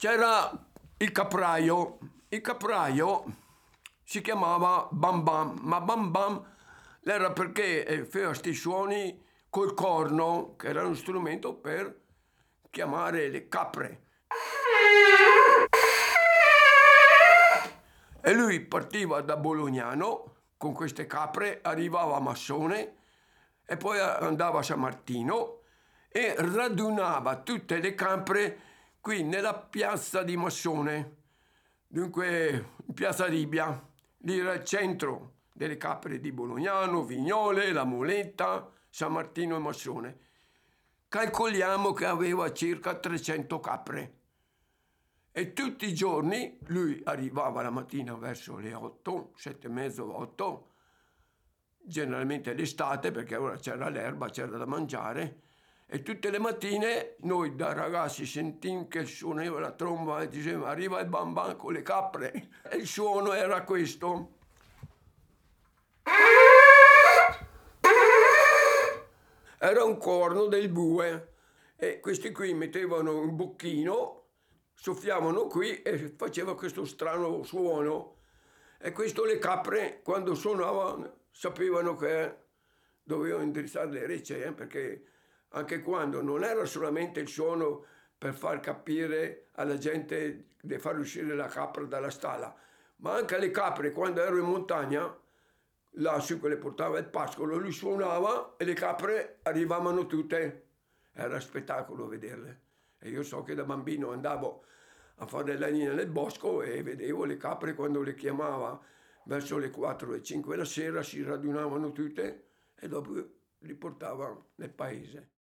C'era il capraio si chiamava Bam Bam, ma Bam Bam era perché faceva sti suoni col corno, che era uno strumento per chiamare le capre. E lui partiva da Bolognano con queste capre, arrivava a Massone e poi andava a San Martino e radunava tutte le capre qui nella piazza di Massone, dunque in piazza Libia. Lì era il centro delle capre di Bolognano, Vignole, La Muletta, San Martino e Massone. Calcoliamo che aveva circa 300 capre. E tutti i giorni lui arrivava la mattina verso le 8, 7 e mezzo, 8, generalmente l'estate perché ora c'era l'erba, c'era da mangiare, e tutte le mattine noi da ragazzi sentimmo che suonava la tromba e diceva arriva il Bam Bam con le capre, e il suono era questo. Era un corno del bue e questi qui mettevano un bocchino, soffiavano qui e faceva questo strano suono, e questo le capre quando suonavano sapevano che dovevano indirizzare le recce, perché anche quando non era solamente il suono per far capire alla gente di far uscire la capra dalla stalla, ma anche le capre quando ero in montagna lassù che le portava il pascolo, lui suonava e le capre arrivavano tutte. Era spettacolo vederle. E io so che da bambino andavo a fare le legnine nel bosco e vedevo le capre quando le chiamava verso le 4 e 5 la sera, si radunavano tutte e dopo li portava nel paese.